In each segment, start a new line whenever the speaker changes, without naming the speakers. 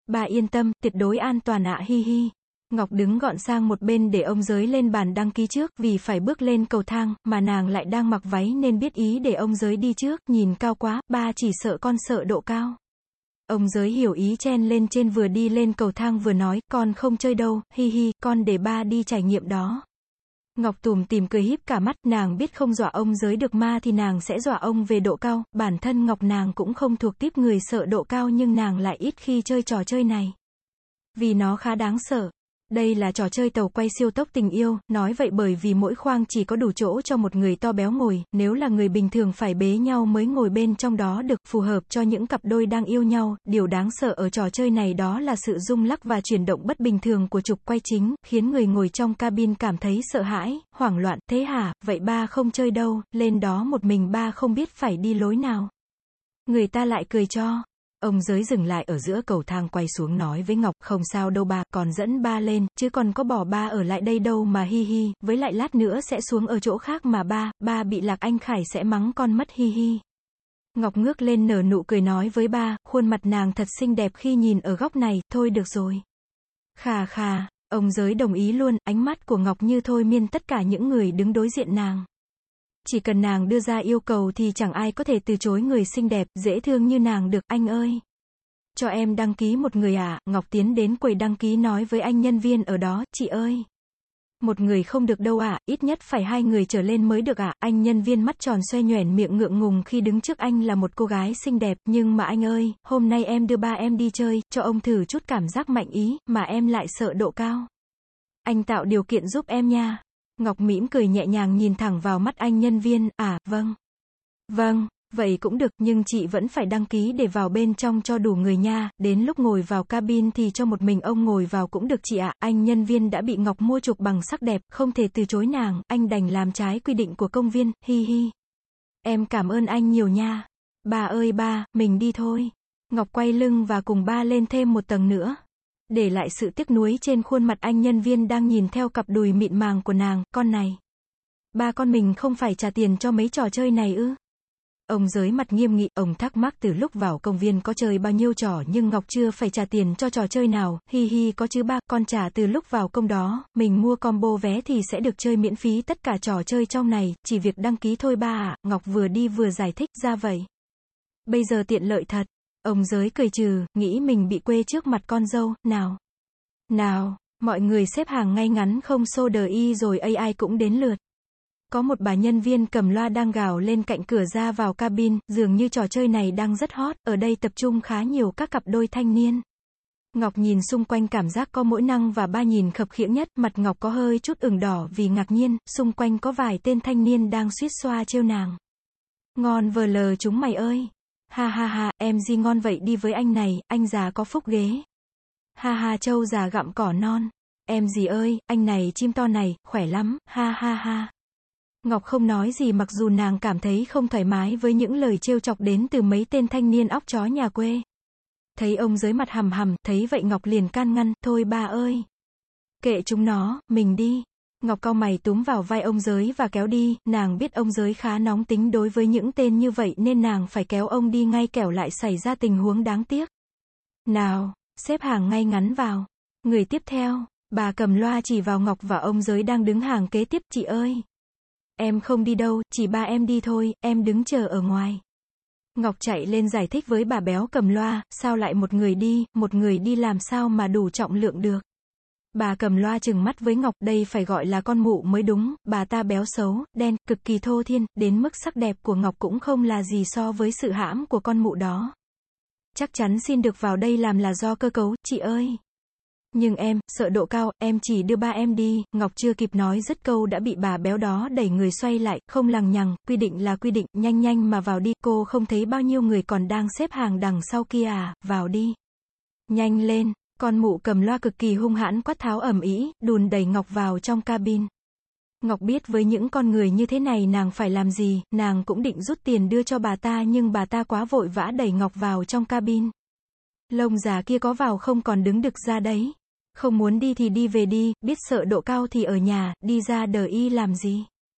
Bà yên tâm, tuyệt đối an toàn ạ hi hi. Ngọc đứng gọn sang một bên để ông Giới lên bàn đăng ký trước, vì phải bước lên cầu thang, mà nàng lại đang mặc váy nên biết ý để ông Giới đi trước, nhìn cao quá, ba chỉ sợ con sợ độ cao. Ông Giới hiểu ý chen lên trên, vừa đi lên cầu thang vừa nói, con không chơi đâu, hi hi, con để ba đi trải nghiệm đó. Ngọc tủm tỉm cười híp cả mắt, nàng biết không dọa ông Giới được ma thì nàng sẽ dọa ông về độ cao, bản thân Ngọc nàng cũng không thuộc tiếp người sợ độ cao nhưng nàng lại ít khi chơi trò chơi này. Vì nó khá đáng sợ. Đây là trò chơi tàu quay siêu tốc tình yêu, nói vậy bởi vì mỗi khoang chỉ có đủ chỗ cho một người to béo ngồi, nếu là người bình thường phải bế nhau mới ngồi bên trong đó được, phù hợp cho những cặp đôi đang yêu nhau. Điều đáng sợ ở trò chơi này đó là sự rung lắc và chuyển động bất bình thường của trục quay chính, khiến người ngồi trong cabin cảm thấy sợ hãi, hoảng loạn, thế hả, vậy ba không chơi đâu, lên đó một mình ba không biết phải đi lối nào. Người ta lại cười cho. Ông Giới dừng lại ở giữa cầu thang quay xuống nói với Ngọc, không sao đâu ba, còn dẫn ba lên, chứ còn có bỏ ba ở lại đây đâu mà hi hi, với lại lát nữa sẽ xuống ở chỗ khác mà ba bị lạc anh Khải sẽ mắng con mất hi hi. Ngọc ngước lên nở nụ cười nói với ba, khuôn mặt nàng thật xinh đẹp khi nhìn ở góc này, thôi được rồi. Khà khà, ông Giới đồng ý luôn, ánh mắt của Ngọc như thôi miên tất cả những người đứng đối diện nàng. Chỉ cần nàng đưa ra yêu cầu thì chẳng ai có thể từ chối người xinh đẹp, dễ thương như nàng được. Anh ơi, cho em đăng ký một người ạ. Ngọc tiến đến quầy đăng ký nói với anh nhân viên ở đó, chị ơi. Một người không được đâu ạ, ít nhất phải 2 người trở lên mới được ạ. Anh nhân viên mắt tròn xoe nhoẻn miệng ngượng ngùng khi đứng trước anh là một cô gái xinh đẹp, nhưng mà anh ơi, hôm nay em đưa ba em đi chơi, cho ông thử chút cảm giác mạnh ý, mà em lại sợ độ cao. Anh tạo điều kiện giúp em nha. Ngọc mỉm cười nhẹ nhàng nhìn thẳng vào mắt anh nhân viên, vâng. Vâng, vậy cũng được, nhưng chị vẫn phải đăng ký để vào bên trong cho đủ người nha, đến lúc ngồi vào cabin thì cho một mình ông ngồi vào cũng được chị ạ. Anh nhân viên đã bị Ngọc mua chuộc bằng sắc đẹp, không thể từ chối nàng, anh đành làm trái quy định của công viên, hi hi. Em cảm ơn anh nhiều nha. Bà ơi ba, mình đi thôi. Ngọc quay lưng và cùng ba lên thêm một tầng nữa. Để lại sự tiếc nuối trên khuôn mặt anh nhân viên đang nhìn theo cặp đùi mịn màng của nàng, con này. Ba con mình không phải trả tiền cho mấy trò chơi này ư? Ông Giới mặt nghiêm nghị, ông thắc mắc từ lúc vào công viên có chơi bao nhiêu trò nhưng Ngọc chưa phải trả tiền cho trò chơi nào, hi hi có chứ ba, con trả từ lúc vào công đó, mình mua combo vé thì sẽ được chơi miễn phí tất cả trò chơi trong này, chỉ việc đăng ký thôi ba ạ. Ngọc vừa đi vừa giải thích ra vậy. Bây giờ tiện lợi thật. Ông Giới cười trừ, nghĩ mình bị quê trước mặt con dâu, nào, mọi người xếp hàng ngay ngắn không xô đờ y rồi AI cũng đến lượt. Có một bà nhân viên cầm loa đang gào lên cạnh cửa ra vào cabin, dường như trò chơi này đang rất hot, ở đây tập trung khá nhiều các cặp đôi thanh niên. Ngọc nhìn xung quanh cảm giác có mỗi năng và ba nhìn khập khiễng nhất, mặt Ngọc có hơi chút ửng đỏ vì ngạc nhiên, xung quanh có vài tên thanh niên đang suýt xoa trêu nàng. Ngon vờ lờ chúng mày ơi. Ha ha ha, em gì ngon vậy đi với anh này, anh già có phúc ghế. Ha ha trâu già gặm cỏ non. Em gì ơi, anh này chim to này, khỏe lắm, ha ha ha. Ngọc không nói gì mặc dù nàng cảm thấy không thoải mái với những lời trêu chọc đến từ mấy tên thanh niên óc chó nhà quê. Thấy ông Giới mặt hầm hầm, thấy vậy Ngọc liền can ngăn, thôi ba ơi. Kệ chúng nó, mình đi. Ngọc cau mày túm vào vai ông Giới và kéo đi, nàng biết ông Giới khá nóng tính đối với những tên như vậy nên nàng phải kéo ông đi ngay kẻo lại xảy ra tình huống đáng tiếc. Nào, xếp hàng ngay ngắn vào. Người tiếp theo, bà cầm loa chỉ vào Ngọc và ông Giới đang đứng hàng kế tiếp, chị ơi. Em không đi đâu, chỉ ba em đi thôi, em đứng chờ ở ngoài. Ngọc chạy lên giải thích với bà béo cầm loa, sao lại một người đi làm sao mà đủ trọng lượng được. Bà cầm loa trừng mắt với Ngọc, đây phải gọi là con mụ mới đúng, bà ta béo xấu, đen, cực kỳ thô thiên, đến mức sắc đẹp của Ngọc cũng không là gì so với sự hãm của con mụ đó. Chắc chắn xin được vào đây làm là do cơ cấu, chị ơi. Nhưng em, sợ độ cao, em chỉ đưa ba em đi. Ngọc chưa kịp nói dứt câu đã bị bà béo đó đẩy người xoay lại, không lằng nhằng, quy định là quy định, nhanh nhanh mà vào đi, cô không thấy bao nhiêu người còn đang xếp hàng đằng sau kia à, vào đi. Nhanh lên, con mụ cầm loa cực kỳ hung hãn quát tháo ầm ĩ, đùn đẩy Ngọc vào trong cabin. Ngọc biết với những con người như thế này nàng phải làm gì, nàng cũng định rút tiền đưa cho bà ta nhưng bà ta quá vội vã đẩy Ngọc vào trong cabin. Lông già kia có vào không còn đứng đực ra đấy. Không muốn đi thì đi về đi, biết sợ độ cao thì ở nhà, đi ra đờ y làm gì.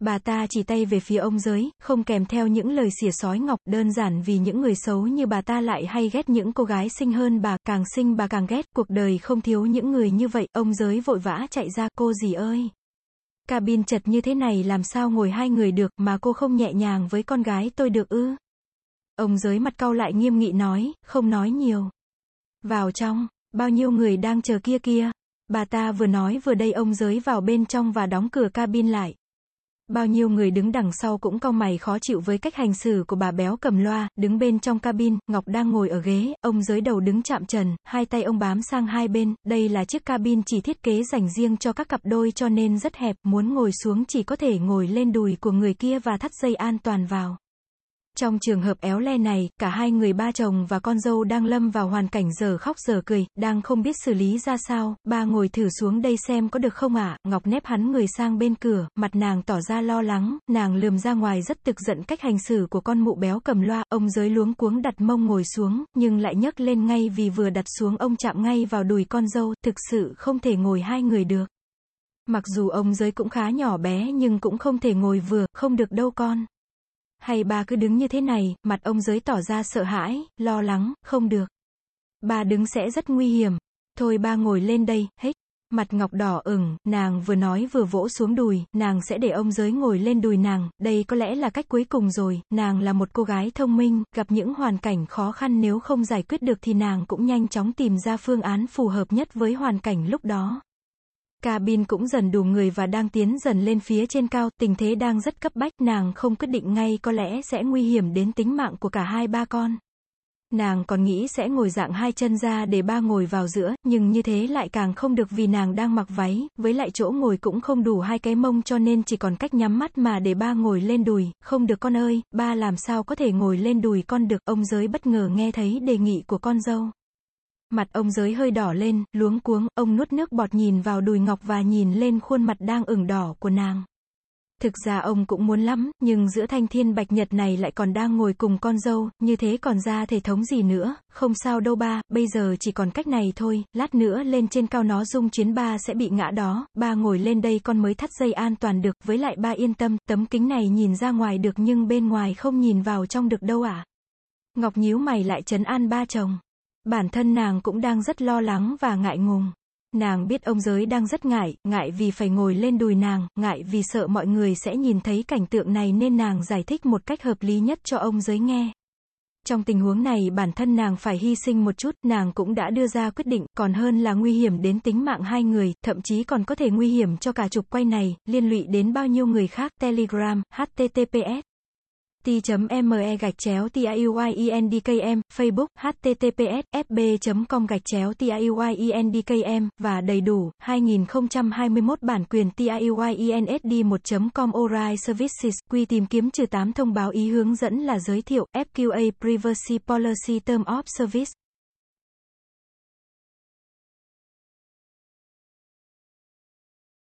Bà ta chỉ tay về phía ông Giới, không kèm theo những lời xỉa xói Ngọc, đơn giản vì những người xấu như bà ta lại hay ghét những cô gái xinh hơn bà, càng xinh bà càng ghét, cuộc đời không thiếu những người như vậy. Ông Giới vội vã chạy ra, cô dì ơi. Cabin chật như thế này làm sao ngồi hai người được, mà cô không nhẹ nhàng với con gái tôi được ư? Ông Giới mặt cau lại nghiêm nghị nói, không nói nhiều. Vào trong, bao nhiêu người đang chờ kia kia. Bà ta vừa nói vừa đẩy ông Giới vào bên trong và đóng cửa cabin lại. Bao nhiêu người đứng đằng sau cũng cau mày khó chịu với cách hành xử của bà béo cầm loa, đứng bên trong cabin, Ngọc đang ngồi ở ghế, ông Giới đầu đứng chạm trần, hai tay ông bám sang hai bên, đây là chiếc cabin chỉ thiết kế dành riêng cho các cặp đôi cho nên rất hẹp, muốn ngồi xuống chỉ có thể ngồi lên đùi của người kia và thắt dây an toàn vào. Trong trường hợp éo le này, cả hai người ba chồng và con dâu đang lâm vào hoàn cảnh giờ khóc giờ cười, đang không biết xử lý ra sao. Ba ngồi thử xuống đây xem có được không ạ? Ngọc nép hắn người sang bên cửa, mặt nàng tỏ ra lo lắng, nàng lườm ra ngoài rất tức giận cách hành xử của con mụ béo cầm loa. Ông Giới luống cuống đặt mông ngồi xuống, nhưng lại nhấc lên ngay vì vừa đặt xuống ông chạm ngay vào đùi con dâu, thực sự không thể ngồi hai người được. Mặc dù ông Giới cũng khá nhỏ bé nhưng cũng không thể ngồi vừa, không được đâu con. Hay ba cứ đứng như thế này, mặt ông Giới tỏ ra sợ hãi, lo lắng, không được. Ba đứng sẽ rất nguy hiểm. Thôi ba ngồi lên đây, hích. Mặt Ngọc đỏ ửng, nàng vừa nói vừa vỗ xuống đùi, nàng sẽ để ông Giới ngồi lên đùi nàng, đây có lẽ là cách cuối cùng rồi, nàng là một cô gái thông minh, gặp những hoàn cảnh khó khăn nếu không giải quyết được thì nàng cũng nhanh chóng tìm ra phương án phù hợp nhất với hoàn cảnh lúc đó. Cabin cũng dần đủ người và đang tiến dần lên phía trên cao, tình thế đang rất cấp bách, nàng không quyết định ngay có lẽ sẽ nguy hiểm đến tính mạng của cả hai ba con. Nàng còn nghĩ sẽ ngồi dạng hai chân ra để ba ngồi vào giữa, nhưng như thế lại càng không được vì nàng đang mặc váy, với lại chỗ ngồi cũng không đủ hai cái mông cho nên chỉ còn cách nhắm mắt mà để ba ngồi lên đùi. Không được con ơi, ba làm sao có thể ngồi lên đùi con được, ông Giới bất ngờ nghe thấy đề nghị của con dâu. Mặt ông Giới hơi đỏ lên, luống cuống, ông nuốt nước bọt nhìn vào đùi Ngọc và nhìn lên khuôn mặt đang ửng đỏ của nàng. Thực ra ông cũng muốn lắm, nhưng giữa thanh thiên bạch nhật này lại còn đang ngồi cùng con dâu, như thế còn ra thể thống gì nữa, không sao đâu ba, bây giờ chỉ còn cách này thôi, lát nữa lên trên cao nó rung chuyến ba sẽ bị ngã đó, ba ngồi lên đây con mới thắt dây an toàn được, với lại ba yên tâm, tấm kính này nhìn ra ngoài được nhưng bên ngoài không nhìn vào trong được đâu ạ. Ngọc nhíu mày lại trấn an ba chồng. Bản thân nàng cũng đang rất lo lắng và ngại ngùng. Nàng biết ông Giới đang rất ngại, ngại vì phải ngồi lên đùi nàng, ngại vì sợ mọi người sẽ nhìn thấy cảnh tượng này nên nàng giải thích một cách hợp lý nhất cho ông Giới nghe. Trong tình huống này bản thân nàng phải hy sinh một chút, nàng cũng đã đưa ra quyết định, còn hơn là nguy hiểm đến tính mạng hai người, thậm chí còn có thể nguy hiểm cho cả trục quay này, liên lụy đến bao nhiêu người khác. Telegram, https t.me/tiuyendkm, Facebook, https fb.com/tiuyendkm, và đầy đủ, 2021 bản quyền tiuyensd 1.com Orai Services, quy tìm kiếm -8 thông báo ý hướng dẫn là giới thiệu, FQA Privacy Policy Term of Service.